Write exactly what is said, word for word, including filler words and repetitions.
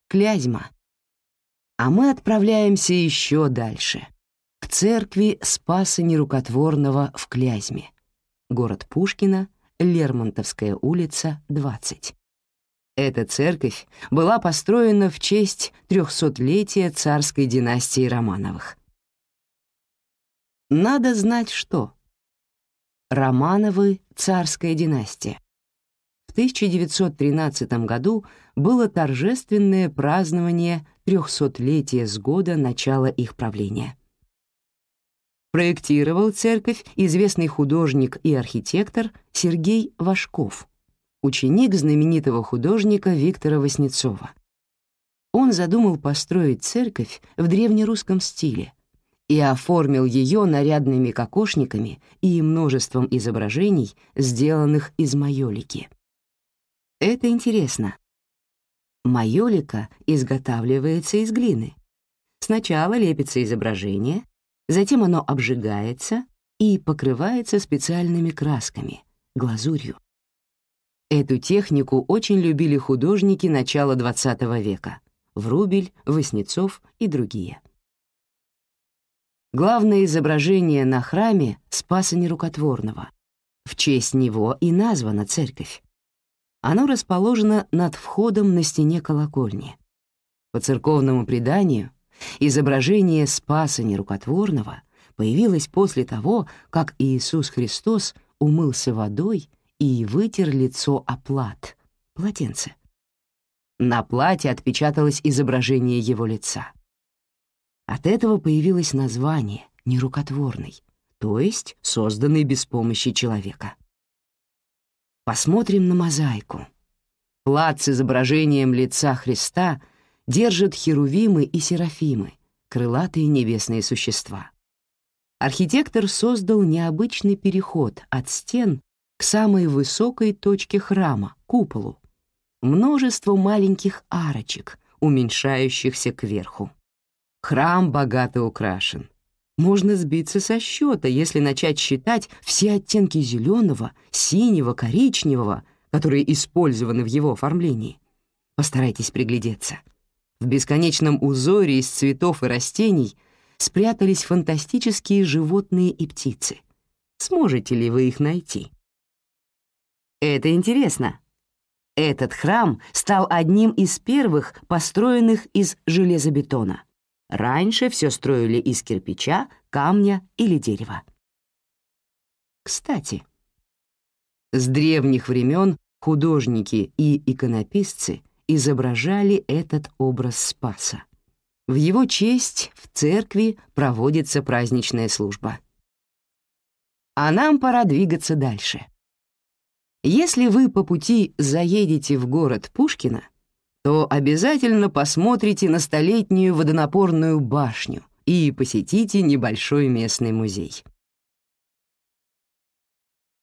Клязьма. А мы отправляемся еще дальше, к церкви Спаса Нерукотворного в Клязьме, город Пушкино, Лермонтовская улица, двадцать. Эта церковь была построена в честь трехсотлетия царской династии Романовых. Надо знать, что Романовы — царская династия. В тысяча девятьсот тринадцатом году было торжественное празднование трехсотлетия с года начала их правления. Проектировал церковь известный художник и архитектор Сергей Важков, ученик знаменитого художника Виктора Васнецова. Он задумал построить церковь в древнерусском стиле и оформил ее нарядными кокошниками и множеством изображений, сделанных из майолики. Это интересно. Майолика изготавливается из глины. Сначала лепится изображение, затем оно обжигается и покрывается специальными красками, глазурью. Эту технику очень любили художники начала двадцатого века — Врубель, Васнецов и другие. Главное изображение на храме Спаса Нерукотворного. В честь него и названа церковь. Оно расположено над входом на стене колокольни. По церковному преданию, изображение Спаса Нерукотворного появилось после того, как Иисус Христос умылся водой и вытер лицо о плат, полотенце. На плате отпечаталось изображение его лица. От этого появилось название «нерукотворный», то есть созданный без помощи человека. Посмотрим на мозаику. Плат с изображением лица Христа держат херувимы и серафимы, крылатые небесные существа. Архитектор создал необычный переход от стен к самой высокой точке храма, куполу. Множество маленьких арочек, уменьшающихся кверху. Храм богато украшен. Можно сбиться со счета, если начать считать все оттенки зеленого, синего, коричневого, которые использованы в его оформлении. Постарайтесь приглядеться. В бесконечном узоре из цветов и растений спрятались фантастические животные и птицы. Сможете ли вы их найти? Это интересно. Этот храм стал одним из первых, построенных из железобетона. Раньше все строили из кирпича, камня или дерева. Кстати, с древних времен художники и иконописцы изображали этот образ Спаса. В его честь в церкви проводится праздничная служба. А нам пора двигаться дальше. Если вы по пути заедете в город Пушкино, то обязательно посмотрите на столетнюю водонапорную башню и посетите небольшой местный музей.